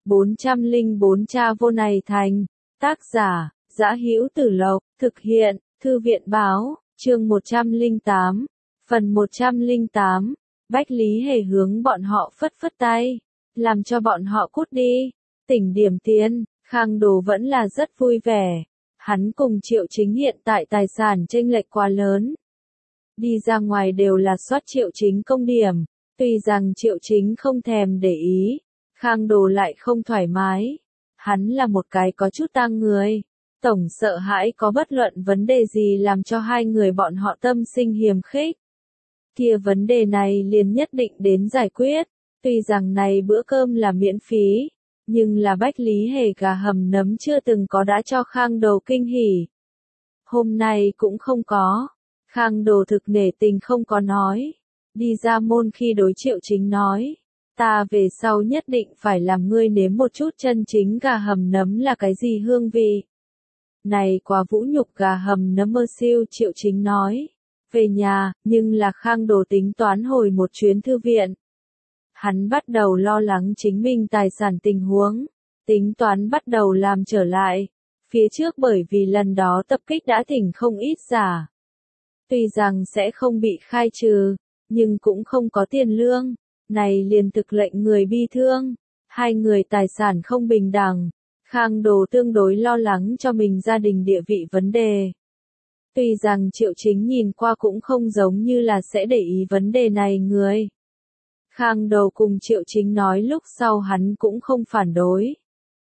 404 Cha vô này thành. Tác giả, Dã Hữu Tử Lộc, thực hiện, Thư viện báo, chương 108, phần 108. Bách Lý Hề hướng bọn họ phất phất tay, làm cho bọn họ cút đi. Tỉnh Điểm Tiên, Khang Đồ vẫn là rất vui vẻ. Hắn cùng Triệu Chính hiện tại tài sản chênh lệch quá lớn. Đi ra ngoài đều là soát Triệu Chính công điểm, tuy rằng Triệu Chính không thèm để ý, Khang Đồ lại không thoải mái. Hắn là một cái có chút tang người, tổng sợ hãi có bất luận vấn đề gì làm cho hai người bọn họ tâm sinh hiềm khích. Kia vấn đề này liền nhất định đến giải quyết, tuy rằng này bữa cơm là miễn phí, nhưng là Bách Lý Hề gà hầm nấm chưa từng có đã cho Khang Đồ kinh hỉ. Hôm nay cũng không có, Khang Đồ thực nể tình không có nói, đi ra môn khi đối Triệu Chính nói, ta về sau nhất định phải làm ngươi nếm một chút chân chính gà hầm nấm là cái gì hương vị. Này quá vũ nhục gà hầm nấm mơ siêu, Triệu Chính nói. Về nhà, nhưng là Khang Đồ tính toán hồi một chuyến thư viện. Hắn bắt đầu lo lắng chính mình tài sản tình huống, tính toán bắt đầu làm trở lại. Phía trước bởi vì lần đó tập kích đã thỉnh không ít giả. Tuy rằng sẽ không bị khai trừ, nhưng cũng không có tiền lương. Này liền thực lệnh người bi thương. Hai người tài sản không bình đẳng. Khang Đồ tương đối lo lắng cho mình gia đình địa vị vấn đề. Tuy rằng Triệu Chính nhìn qua cũng không giống như là sẽ để ý vấn đề này người. Khang Đồ cùng Triệu Chính nói lúc sau hắn cũng không phản đối.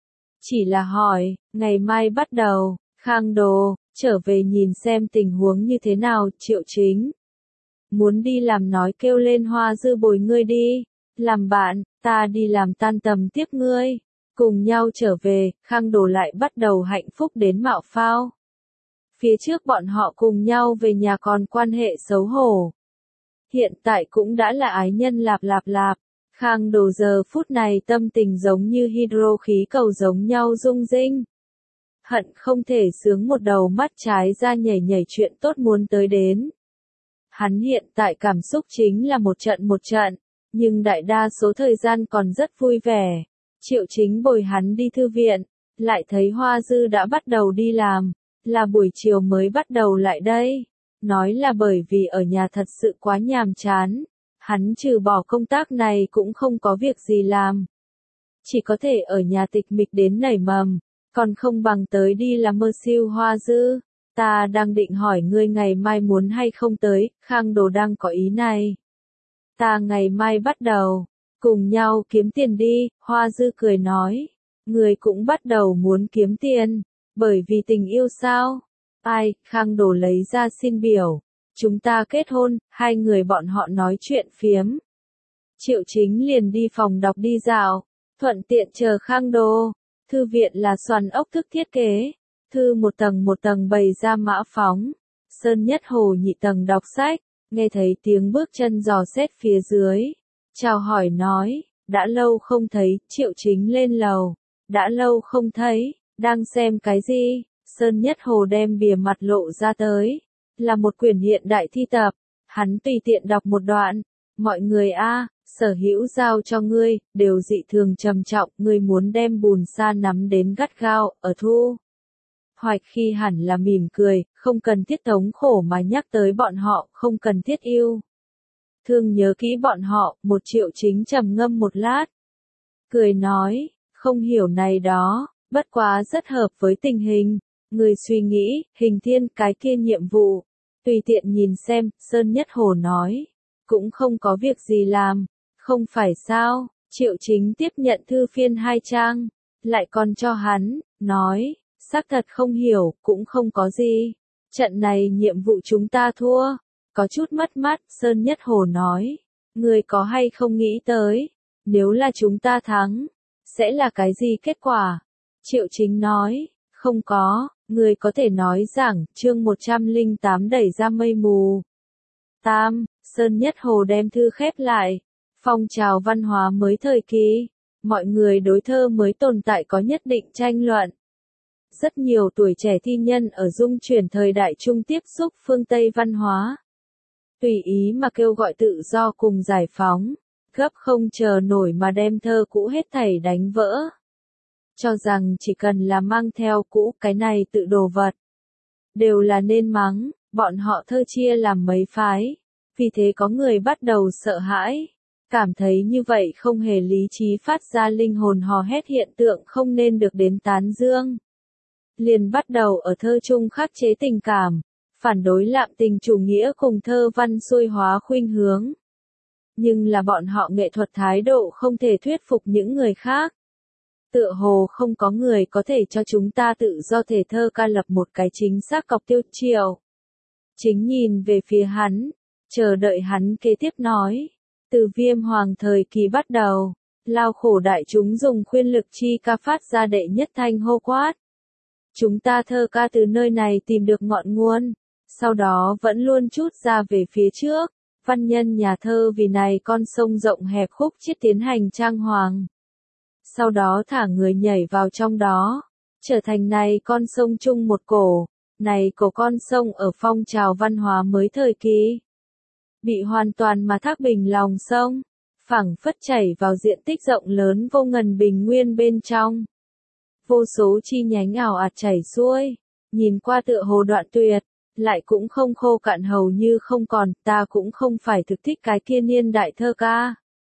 Chỉ là hỏi, ngày mai bắt đầu, Khang Đồ, trở về nhìn xem tình huống như thế nào, Triệu Chính. Muốn đi làm nói kêu lên Hoa Dư bồi ngươi đi, làm bạn, ta đi làm tan tầm tiếp ngươi. Cùng nhau trở về, Khang Đồ lại bắt đầu hạnh phúc đến mạo phao. Phía trước bọn họ cùng nhau về nhà còn quan hệ xấu hổ. Hiện tại cũng đã là ái nhân lạp lạp lạp. Khang Đồ giờ phút này tâm tình giống như hydro khí cầu giống nhau rung rinh. Hận không thể sướng một đầu mắt trái ra nhảy nhảy chuyện tốt muốn tới đến. Hắn hiện tại cảm xúc chính là một trận, nhưng đại đa số thời gian còn rất vui vẻ. Triệu Chính bồi hắn đi thư viện, lại thấy Hoa Dư đã bắt đầu đi làm. Là buổi chiều mới bắt đầu lại đây. Nói là bởi vì ở nhà thật sự quá nhàm chán. Hắn trừ bỏ công tác này cũng không có việc gì làm. Chỉ có thể ở nhà tịch mịch đến nảy mầm. Còn không bằng tới đi làm mơ siêu Hoa Dư. Ta đang định hỏi ngươi ngày mai muốn hay không tới, Khang Đồ đang có ý này. Ta ngày mai bắt đầu. Cùng nhau kiếm tiền đi, Hoa Dư cười nói. Ngươi cũng bắt đầu muốn kiếm tiền. Bởi vì tình yêu sao? Ai, Khang Đồ lấy ra xin biểu. Chúng ta kết hôn, hai người bọn họ nói chuyện phiếm. Triệu Chính liền đi phòng đọc đi dạo, thuận tiện chờ Khang Đồ. Thư viện là xoàn ốc thức thiết kế. Thư một tầng bày ra mã phóng. Sơn nhất hồ nhị tầng đọc sách, nghe thấy tiếng bước chân dò xét phía dưới. Chào hỏi nói, đã lâu không thấy, Triệu Chính lên lầu. Đã lâu không thấy. Đang xem cái gì? Sơn Nhất Hồ đem bìa mặt lộ ra tới. Là một quyển hiện đại thi tập. Hắn tùy tiện đọc một đoạn. Mọi người sở hữu giao cho ngươi, đều dị thường trầm trọng. Ngươi muốn đem bùn sa nắm đến gắt gao, ở thu. Hoạch khi hẳn là mỉm cười, không cần thiết thống khổ mà nhắc tới bọn họ, không cần thiết yêu. Thương nhớ kỹ bọn họ, một Triệu Chính trầm ngâm một lát. Cười nói, không hiểu này đó. Bất quá rất hợp với tình hình. Người suy nghĩ, Hình Thiên cái kia nhiệm vụ. Tùy tiện nhìn xem, Sơn Nhất Hồ nói. Cũng không có việc gì làm. Không phải sao, Triệu Chính tiếp nhận thư phiên 2 trang. Lại còn cho hắn, nói. Xác thật không hiểu, cũng không có gì. Trận này nhiệm vụ chúng ta thua. Có chút mất mát, Sơn Nhất Hồ nói. Người có hay không nghĩ tới. Nếu là chúng ta thắng. Sẽ là cái gì kết quả? Triệu Chính nói, không có, người có thể nói rằng, chương 108 đẩy ra mây mù. Sơn Nhất Hồ đem thư khép lại. Phong trào văn hóa mới thời kỳ. Mọi người đối thơ mới tồn tại có nhất định tranh luận. Rất nhiều tuổi trẻ thi nhân ở dung chuyển thời đại trung tiếp xúc phương Tây văn hóa. Tùy ý mà kêu gọi tự do cùng giải phóng. Gấp không chờ nổi mà đem thơ cũ hết thảy đánh vỡ. cho rằng chỉ cần là mang theo cũ cái này tự đồ vật, đều là nên mắng, bọn họ thơ chia làm mấy phái, vì thế có người bắt đầu sợ hãi, cảm thấy như vậy không hề lý trí phát ra linh hồn hò hét hiện tượng không nên được đến tán dương. Liền bắt đầu ở thơ trung khắc chế tình cảm, phản đối lạm tình chủ nghĩa cùng thơ văn xuôi hóa khuynh hướng. Nhưng là bọn họ nghệ thuật thái độ không thể thuyết phục những người khác. Tựa hồ không có người có thể cho chúng ta tự do thể thơ ca lập một cái chính xác cọc tiêu chiều. Chính nhìn về phía hắn, chờ đợi hắn kế tiếp nói. Từ Viêm Hoàng thời kỳ bắt đầu, lao khổ đại chúng dùng khuyên lực chi ca phát ra đệ nhất thanh hô quát. Chúng ta thơ ca từ nơi này tìm được ngọn nguồn, sau đó vẫn luôn chút ra về phía trước. Văn nhân nhà thơ vì này con sông rộng hẹp khúc chiết tiến hành trang hoàng. Sau đó thả người nhảy vào trong đó, trở thành này con sông chung một cổ, này cổ con sông ở phong trào văn hóa mới thời kỳ. Bị hoàn toàn mà thác bình lòng sông, phẳng phất chảy vào diện tích rộng lớn vô ngần bình nguyên bên trong. Vô số chi nhánh ảo ạt chảy xuôi, nhìn qua tựa hồ đoạn tuyệt, lại cũng không khô cạn hầu như không còn, ta cũng không phải thực thích cái kia niên đại thơ ca.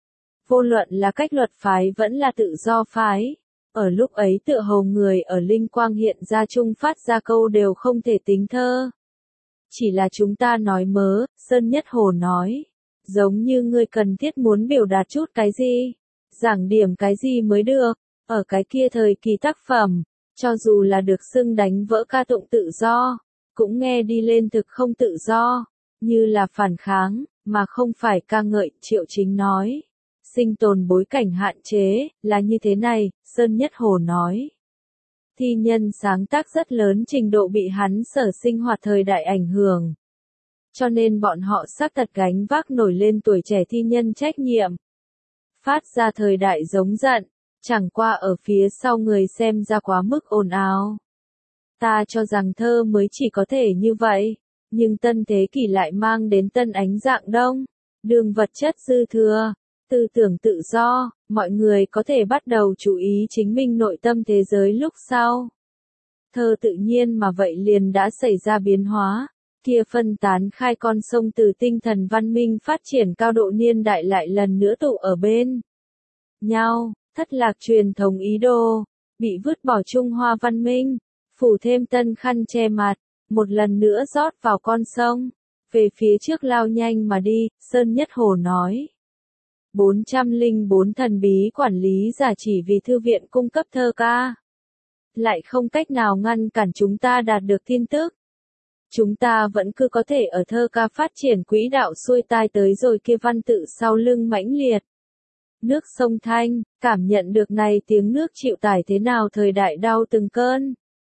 Vô luận là cách luật phái vẫn là tự do phái, ở lúc ấy tựa hồ người ở linh quang hiện ra chung phát ra câu đều không thể tính thơ. Chỉ là chúng ta nói mớ, Sơn Nhất Hồ nói, giống như ngươi cần thiết muốn biểu đạt chút cái gì, giảng điểm cái gì mới được, ở cái kia thời kỳ tác phẩm, cho dù là được xưng đánh vỡ ca tụng tự do, cũng nghe đi lên thực không tự do, như là phản kháng, mà không phải ca ngợi. Triệu Chính nói, sinh tồn bối cảnh hạn chế, là như thế này, Sơn Nhất Hồ nói. Thi nhân sáng tác rất lớn trình độ bị hắn sở sinh hoạt thời đại ảnh hưởng. Cho nên bọn họ xác thật gánh vác nổi lên tuổi trẻ thi nhân trách nhiệm. Phát ra thời đại giống giận, chẳng qua ở phía sau người xem ra quá mức ồn ào. Ta cho rằng thơ mới chỉ có thể như vậy, nhưng tân thế kỷ lại mang đến tân ánh dạng đông, đường vật chất dư thừa, tư tưởng tự do, mọi người có thể bắt đầu chú ý chính mình nội tâm thế giới lúc sau. Thơ tự nhiên mà vậy liền đã xảy ra biến hóa, kia phân tán khai con sông từ tinh thần văn minh phát triển cao độ niên đại lại lần nữa tụ ở bên nhau, thất lạc truyền thống ý đồ, bị vứt bỏ Trung Hoa văn minh, phủ thêm tân khăn che mặt, một lần nữa rót vào con sông, về phía trước lao nhanh mà đi, Sơn Nhất Hồ nói. 404 thần bí quản lý giả chỉ vì thư viện cung cấp thơ ca. Lại không cách nào ngăn cản chúng ta đạt được tin tức. Chúng ta vẫn cứ có thể ở thơ ca phát triển quỹ đạo xuôi tai tới rồi kia văn tự sau lưng mãnh liệt. Nước sông Thanh, cảm nhận được này tiếng nước chịu tải thế nào thời đại đau từng cơn.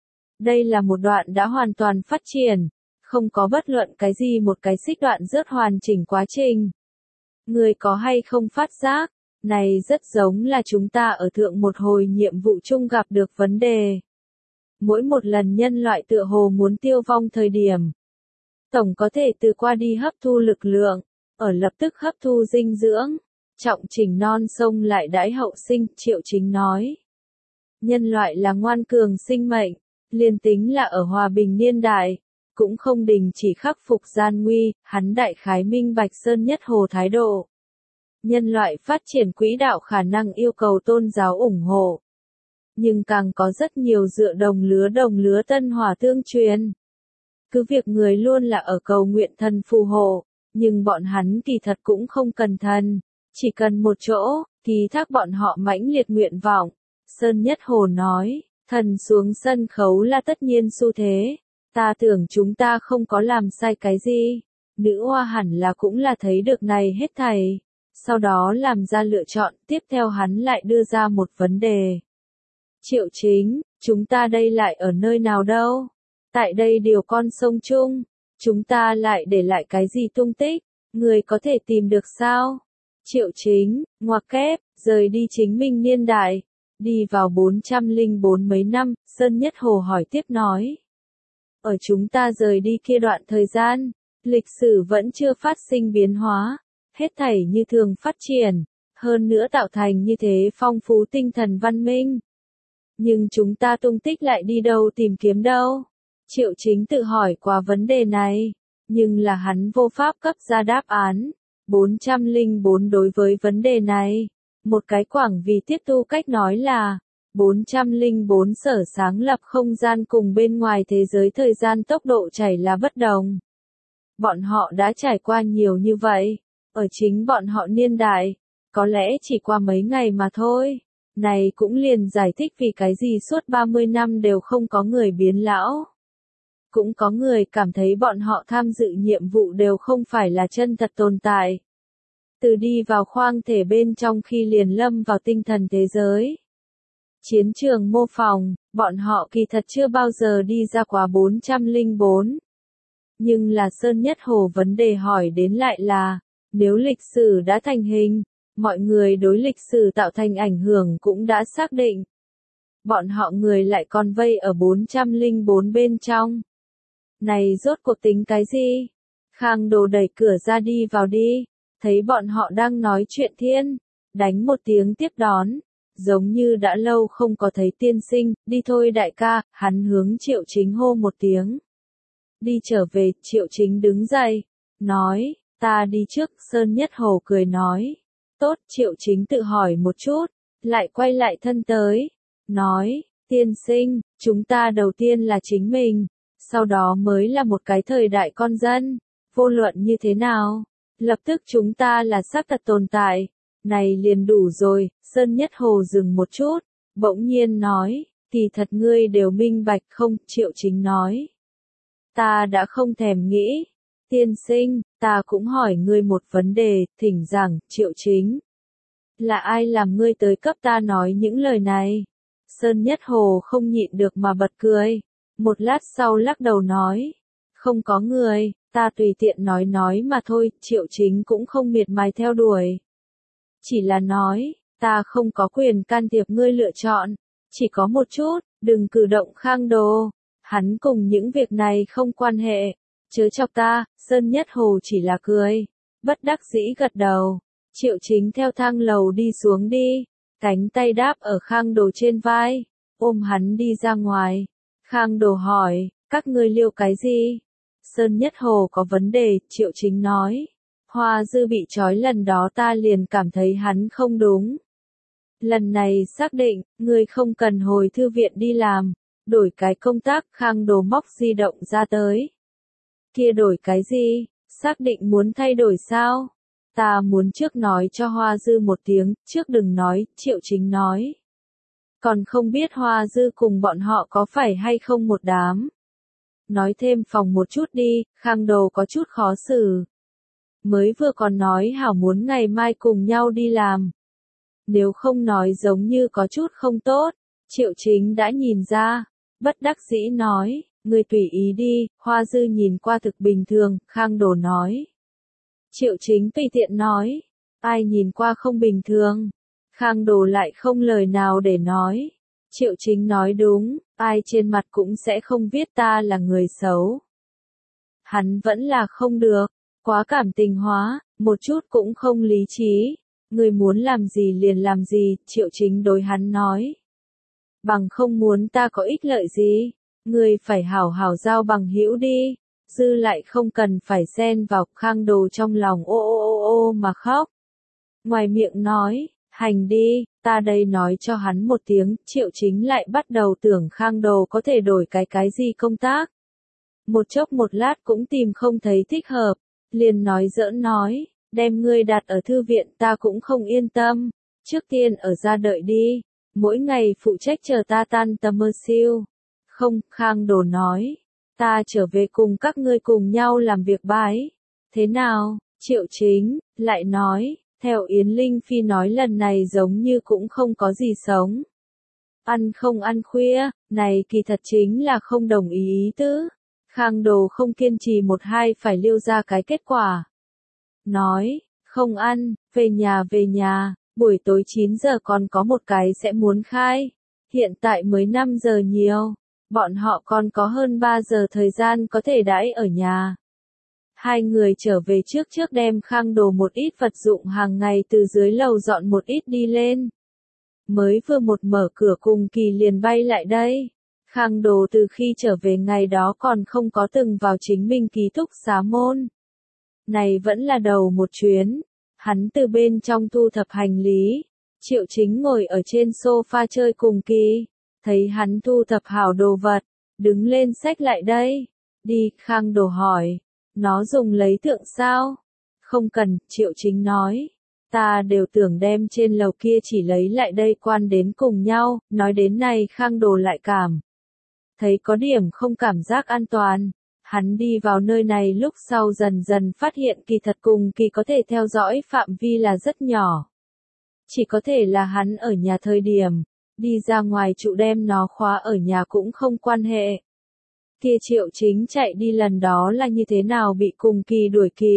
Đây là một đoạn đã hoàn toàn phát triển, không có bất luận cái gì một cái xích đoạn rớt hoàn chỉnh quá trình. Người có hay không phát giác, này rất giống là chúng ta ở thượng một hồi nhiệm vụ chung gặp được vấn đề. Mỗi một lần nhân loại tựa hồ muốn tiêu vong thời điểm, tổng có thể từ qua đi hấp thu lực lượng, ở lập tức hấp thu dinh dưỡng, trọng chỉnh non sông lại đãi hậu sinh. Triệu Chính nói. Nhân loại là ngoan cường sinh mệnh, liền tính là ở hòa bình niên đại, cũng không đình chỉ khắc phục gian nguy, hắn đại khái minh bạch Sơn Nhất Hồ thái độ. Nhân loại phát triển quỹ đạo khả năng yêu cầu tôn giáo ủng hộ. Nhưng càng có rất nhiều dựa đồng lứa tân hòa tương truyền. Cứ việc người luôn là ở cầu nguyện thần phù hộ, nhưng bọn hắn kỳ thật cũng không cần thần, chỉ cần một chỗ, ký thác bọn họ mãnh liệt nguyện vọng. Sơn Nhất Hồ nói, thần xuống sân khấu là tất nhiên xu thế. Ta tưởng chúng ta không có làm sai cái gì. Nữ hoa hẳn là cũng là thấy được này hết thảy. Sau đó làm ra lựa chọn, tiếp theo hắn lại đưa ra một vấn đề. Triệu Chính, chúng ta đây lại ở nơi nào đâu? Tại đây điều con sông chung, chúng ta lại để lại cái gì tung tích? Người có thể tìm được sao? Triệu Chính, ngoặc kép, rời đi chính minh niên đại, đi vào 404 mấy năm, Sơn Nhất Hồ hỏi tiếp nói. Ở chúng ta rời đi kia đoạn thời gian, lịch sử vẫn chưa phát sinh biến hóa, hết thảy như thường phát triển, hơn nữa tạo thành như thế phong phú tinh thần văn minh. Nhưng chúng ta tung tích lại đi đâu tìm kiếm đâu? Triệu Chính tự hỏi qua vấn đề này, nhưng là hắn vô pháp cấp ra đáp án. 404 đối với vấn đề này, một cái quảng vì tiếp tu cách nói là, 404 sở sáng lập không gian cùng bên ngoài thế giới thời gian tốc độ chảy là bất đồng. Bọn họ đã trải qua nhiều như vậy, ở chính bọn họ niên đại, có lẽ chỉ qua mấy ngày mà thôi. Này cũng liền giải thích vì cái gì suốt 30 năm đều không có người biến lão. Cũng có người cảm thấy bọn họ tham dự nhiệm vụ đều không phải là chân thật tồn tại. Từ đi vào khoang thể bên trong khi liền lâm vào tinh thần thế giới. Chiến trường mô phỏng, bọn họ kỳ thật chưa bao giờ đi ra quá 404. Nhưng là Sơn Nhất Hồ vấn đề hỏi đến lại là, nếu lịch sử đã thành hình, mọi người đối lịch sử tạo thành ảnh hưởng cũng đã xác định. Bọn họ người lại còn vây ở 404 bên trong. Này rốt cuộc tính cái gì? Khang Đồ đẩy cửa ra đi vào đi, thấy bọn họ đang nói chuyện thiên, đánh một tiếng tiếp đón, giống như đã lâu không có thấy tiên sinh, đi thôi đại ca, hắn hướng Triệu Chính hô một tiếng. Đi trở về, Triệu Chính đứng dậy, nói, ta đi trước, Sơn Nhất Hồ cười nói. Tốt, Triệu Chính tự hỏi một chút, lại quay lại thân tới, nói, tiên sinh, chúng ta đầu tiên là chính mình, sau đó mới là một cái thời đại con dân, vô luận như thế nào, lập tức chúng ta là xác thật tồn tại, này liền đủ rồi, Sơn Nhất Hồ dừng một chút, bỗng nhiên nói, kỳ thật ngươi đều minh bạch không, Triệu Chính nói. Ta đã không thèm nghĩ, tiên sinh, ta cũng hỏi ngươi một vấn đề, thỉnh giảng, Triệu Chính. Là ai làm ngươi tới cấp ta nói những lời này? Sơn Nhất Hồ không nhịn được mà bật cười, một lát sau lắc đầu nói, không có người, ta tùy tiện nói mà thôi, Triệu Chính cũng không miệt mài theo đuổi. Chỉ là nói, ta không có quyền can thiệp ngươi lựa chọn, chỉ có một chút, đừng cử động Khang Đồ, hắn cùng những việc này không quan hệ, chớ chọc ta, Sơn Nhất Hồ chỉ là cười, bất đắc dĩ gật đầu, Triệu Chính theo thang lầu đi xuống đi, cánh tay đáp ở Khang Đồ trên vai, ôm hắn đi ra ngoài, Khang Đồ hỏi, các ngươi liêu cái gì? Sơn Nhất Hồ có vấn đề, Triệu Chính nói. Hoa Dư bị trói lần đó ta liền cảm thấy hắn không đúng. Lần này xác định, ngươi không cần hồi thư viện đi làm, đổi cái công tác, Khang Đồ móc di động ra tới. Kia đổi cái gì? Xác định muốn thay đổi sao? Ta muốn trước nói cho Hoa Dư một tiếng, trước đừng nói, Triệu Chính nói. Còn không biết Hoa Dư cùng bọn họ có phải hay không một đám. Nói thêm phòng một chút đi, Khang Đồ có chút khó xử. Mới vừa còn nói hảo muốn ngày mai cùng nhau đi làm. Nếu không nói giống như có chút không tốt, Triệu Chính đã nhìn ra, bất đắc dĩ nói, ngươi tùy ý đi, Hoa Dư nhìn qua thực bình thường, Khang Đồ nói. Triệu Chính tùy tiện nói, ai nhìn qua không bình thường, Khang Đồ lại không lời nào để nói. Triệu Chính nói đúng, ai trên mặt cũng sẽ không viết ta là người xấu. Hắn vẫn là không được, quá cảm tình hóa, một chút cũng không lý trí. Người muốn làm gì liền làm gì, Triệu Chính đối hắn nói. Bằng không muốn ta có ích lợi gì, người phải hảo hảo giao bằng hữu đi, dư lại không cần phải xen vào, Khang Đồ trong lòng ô ô ô ô mà khóc. Ngoài miệng nói, hành đi, ta đây nói cho hắn một tiếng, Triệu Chính lại bắt đầu tưởng Khang Đồ có thể đổi cái gì công tác. Một chốc một lát cũng tìm không thấy thích hợp, liền nói giỡn nói, đem ngươi đặt ở thư viện ta cũng không yên tâm, trước tiên ở ra đợi đi, mỗi ngày phụ trách chờ ta tan tầm mơ siêu. Không, Khang Đồ nói, ta trở về cùng các ngươi cùng nhau làm việc bái. Thế nào, Triệu Chính, lại nói, theo Yến Linh Phi nói lần này giống như cũng không có gì sống. Ăn không ăn khuya, này kỳ thật chính là không đồng ý tứ. Khang Đồ không kiên trì một hai phải liêu ra cái kết quả. Nói, không ăn, về nhà, buổi tối 9 giờ còn có một cái sẽ muốn khai. Hiện tại mới 5 giờ nhiều, bọn họ còn có hơn 3 giờ thời gian có thể đãi ở nhà. Hai người trở về trước đem Khang Đồ một ít vật dụng hàng ngày từ dưới lầu dọn một ít đi lên. mới vừa một mở cửa Cùng Kỳ liền bay lại đây. Khang Đồ từ khi trở về ngày đó còn không có từng vào chính mình ký túc xá môn. Này vẫn là đầu một chuyến. Hắn từ bên trong thu thập hành lý. Triệu Chính ngồi ở trên sofa chơi Cùng Kỳ. Thấy hắn thu thập hảo đồ vật. Đứng lên xách lại đây. Đi, Khang Đồ hỏi. Nó dùng lấy thượng sao? Không cần, Triệu Chính nói. Ta đều tưởng đem trên lầu kia chỉ lấy lại đây quan đến cùng nhau. Nói đến này Khang Đồ lại cảm thấy có điểm không cảm giác an toàn. Hắn đi vào nơi này lúc sau dần dần phát hiện kỳ thật Cùng Kỳ có thể theo dõi phạm vi là rất nhỏ. Chỉ có thể là hắn ở nhà thời điểm, đi ra ngoài trụ đem nó khóa ở nhà cũng không quan hệ. Kia Triệu Chính chạy đi lần đó là như thế nào bị Cùng Kỳ đuổi kịp.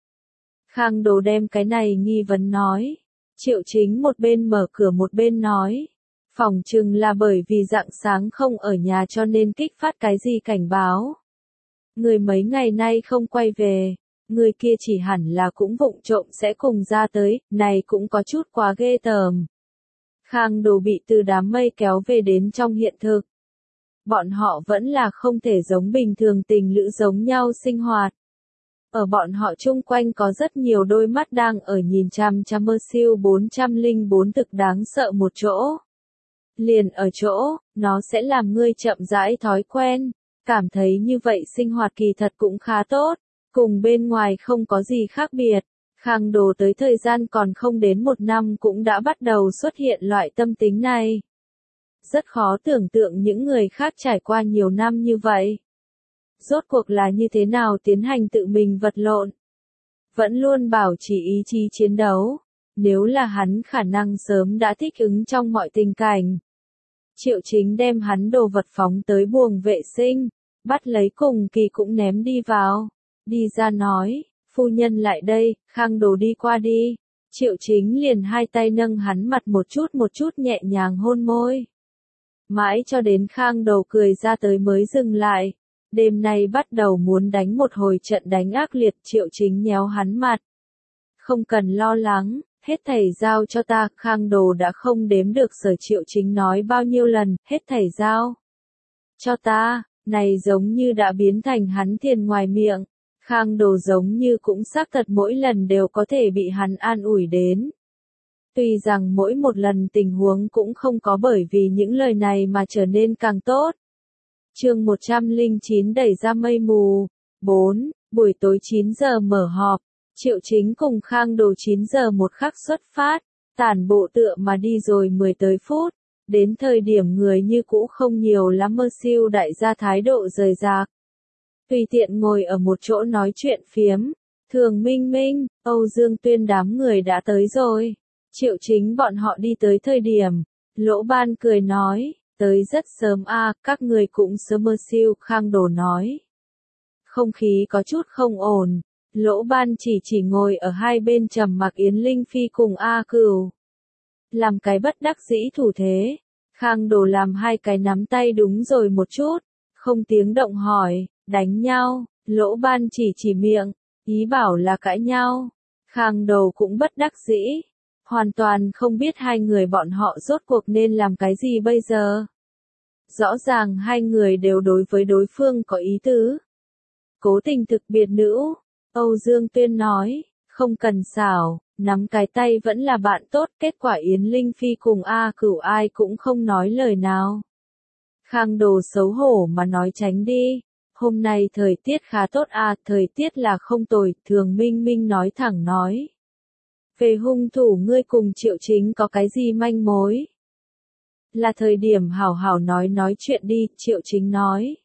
Khang Đồ đem cái này nghi vấn nói. Triệu Chính một bên mở cửa một bên nói. Phòng chừng là bởi vì rạng sáng không ở nhà cho nên kích phát cái gì cảnh báo. Người mấy ngày nay không quay về, người kia chỉ hẳn là cũng vụng trộm sẽ cùng ra tới, này cũng có chút quá ghê tởm. Khang Đồ bị từ đám mây kéo về đến trong hiện thực. Bọn họ vẫn là không thể giống bình thường tình lữ giống nhau sinh hoạt. Ở bọn họ chung quanh có rất nhiều đôi mắt đang ở nhìn chằm chằm siêu 404 thực đáng sợ một chỗ. Liền ở chỗ, nó sẽ làm ngươi chậm rãi thói quen, cảm thấy như vậy sinh hoạt kỳ thật cũng khá tốt, cùng bên ngoài không có gì khác biệt. Khang Đồ tới thời gian còn không đến một năm cũng đã bắt đầu xuất hiện loại tâm tính này. Rất khó tưởng tượng những người khác trải qua nhiều năm như vậy. Rốt cuộc là như thế nào tiến hành tự mình vật lộn. Vẫn luôn bảo trì ý chí chiến đấu. Nếu là hắn khả năng sớm đã thích ứng trong mọi tình cảnh. Triệu Chính đem hắn đồ vật phóng tới buồng vệ sinh, bắt lấy Cùng Kỳ cũng ném đi vào. Đi ra nói, phu nhân lại đây, Khang Đồ đi qua đi. Triệu Chính liền hai tay nâng hắn mặt một chút nhẹ nhàng hôn môi. Mãi cho đến Khang Đồ cười ra tới mới dừng lại. Đêm nay bắt đầu muốn đánh một hồi trận đánh ác liệt. Triệu Chính nhéo hắn mặt. Không cần lo lắng, hết thảy giao cho ta. Khang Đồ đã không đếm được Sở Triệu Chính nói bao nhiêu lần, hết thảy giao cho ta, này giống như đã biến thành hắn thiền ngoài miệng. Khang Đồ giống như cũng xác thật mỗi lần đều có thể bị hắn an ủi đến. Tuy rằng mỗi một lần tình huống cũng không có bởi vì những lời này mà trở nên càng tốt. Chương 109 đẩy ra mây mù. 4. Buổi tối 9 giờ mở họp. Triệu Chính cùng Khang Đồ 9 giờ một khắc xuất phát. Tản bộ tựa mà đi rồi 10 tới phút. Đến thời điểm người như cũ không nhiều lắm siêu đại gia thái độ rời rạc. Tùy tiện ngồi ở một chỗ nói chuyện phiếm. Thường Minh Minh, Âu Dương Tuyên đám người đã tới rồi. Triệu Chính bọn họ đi tới thời điểm. Lỗ Ban cười nói. Tới rất sớm các người cũng sớm siêu. Khang Đồ nói. Không khí có chút không ổn. Lỗ Ban chỉ ngồi ở hai bên trầm mặc Yến Linh Phi cùng Cửu. Làm cái bất đắc dĩ thủ thế. Khang Đồ làm hai cái nắm tay đúng rồi một chút. Không tiếng động hỏi, đánh nhau. Lỗ Ban chỉ miệng. Ý bảo là cãi nhau. Khang Đồ cũng bất đắc dĩ. Hoàn toàn không biết hai người bọn họ rốt cuộc nên làm cái gì bây giờ. Rõ ràng hai người đều đối với đối phương có ý tứ. Cố tình thực biệt nữ. Âu Dương Tuyên nói, không cần xảo, nắm cái tay vẫn là bạn tốt. Kết quả Yến Linh Phi cùng Cửu ai cũng không nói lời nào. Khang Đồ xấu hổ mà nói tránh đi. Hôm nay thời tiết khá tốt thời tiết là không tồi. Thường Minh Minh nói thẳng nói. Về hung thủ ngươi cùng Triệu Chính có cái gì manh mối? Là thời điểm hảo hảo nói chuyện đi. Triệu Chính nói.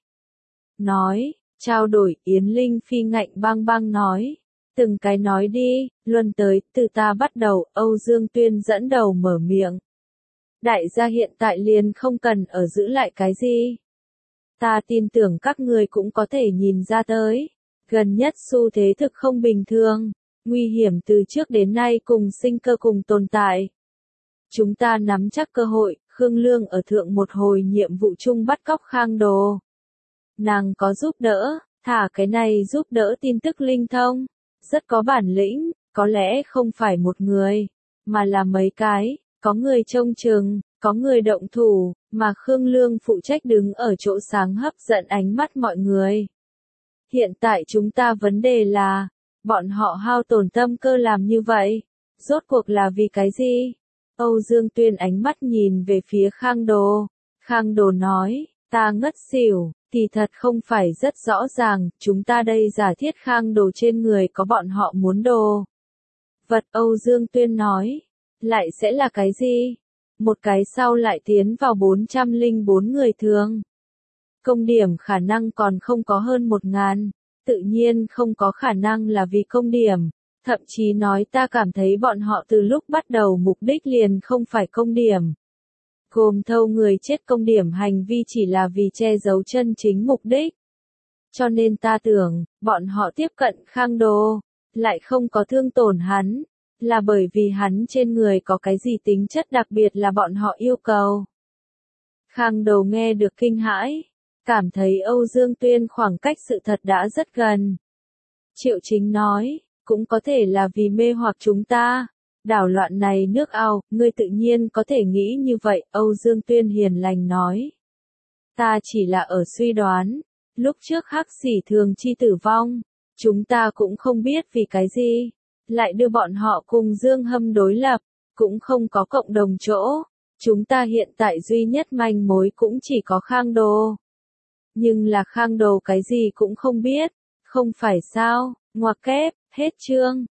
Trao đổi. Yến Linh Phi ngạnh bang bang nói. Từng cái nói đi, luân tới, từ ta bắt đầu. Âu Dương Tuyên dẫn đầu mở miệng. Đại gia hiện tại liền không cần ở giữ lại cái gì. Ta tin tưởng các người cũng có thể nhìn ra tới. Gần nhất xu thế thực không bình thường. Nguy hiểm từ trước đến nay cùng sinh cơ cùng tồn tại. Chúng ta nắm chắc cơ hội. Khương Lương ở thượng một hồi nhiệm vụ chung bắt cóc Khang Đồ. Nàng có giúp đỡ, thả cái này giúp đỡ tin tức linh thông. Rất có bản lĩnh, có lẽ không phải một người, mà là mấy cái. Có người trông chừng, có người động thủ, mà Khương Lương phụ trách đứng ở chỗ sáng hấp dẫn ánh mắt mọi người. Hiện tại chúng ta vấn đề là, bọn họ hao tổn tâm cơ làm như vậy, rốt cuộc là vì cái gì? Âu Dương Tuyên ánh mắt nhìn về phía Khang Đồ. Khang Đồ nói, ta ngất xỉu, thì thật không phải rất rõ ràng, chúng ta đây giả thiết Khang Đồ trên người có bọn họ muốn đồ. Vật Âu Dương Tuyên nói, lại sẽ là cái gì? Một cái sau lại tiến vào 404 người thường. Công điểm khả năng còn không có hơn 1000, tự nhiên không có khả năng là vì công điểm. Thậm chí nói ta cảm thấy bọn họ từ lúc bắt đầu mục đích liền không phải công điểm. Gồm thâu người chết công điểm hành vi chỉ là vì che giấu chân chính mục đích. Cho nên ta tưởng, bọn họ tiếp cận Khang Đồ, lại không có thương tổn hắn, là bởi vì hắn trên người có cái gì tính chất đặc biệt là bọn họ yêu cầu. Khang Đồ nghe được kinh hãi, cảm thấy Âu Dương Tuyên khoảng cách sự thật đã rất gần. Triệu Chính nói, cũng có thể là vì mê hoặc chúng ta. Đảo loạn này nước ao, ngươi tự nhiên có thể nghĩ như vậy, Âu Dương Tuyên hiền lành nói. Ta chỉ là ở suy đoán, lúc trước Hắc Xỉ Thường Chi tử vong, chúng ta cũng không biết vì cái gì, lại đưa bọn họ cùng Dương Hâm đối lập, cũng không có cộng đồng chỗ. Chúng ta hiện tại duy nhất manh mối cũng chỉ có Khang Đồ. Nhưng là Khang Đồ cái gì cũng không biết, không phải sao, ngoặc kép, hết chương.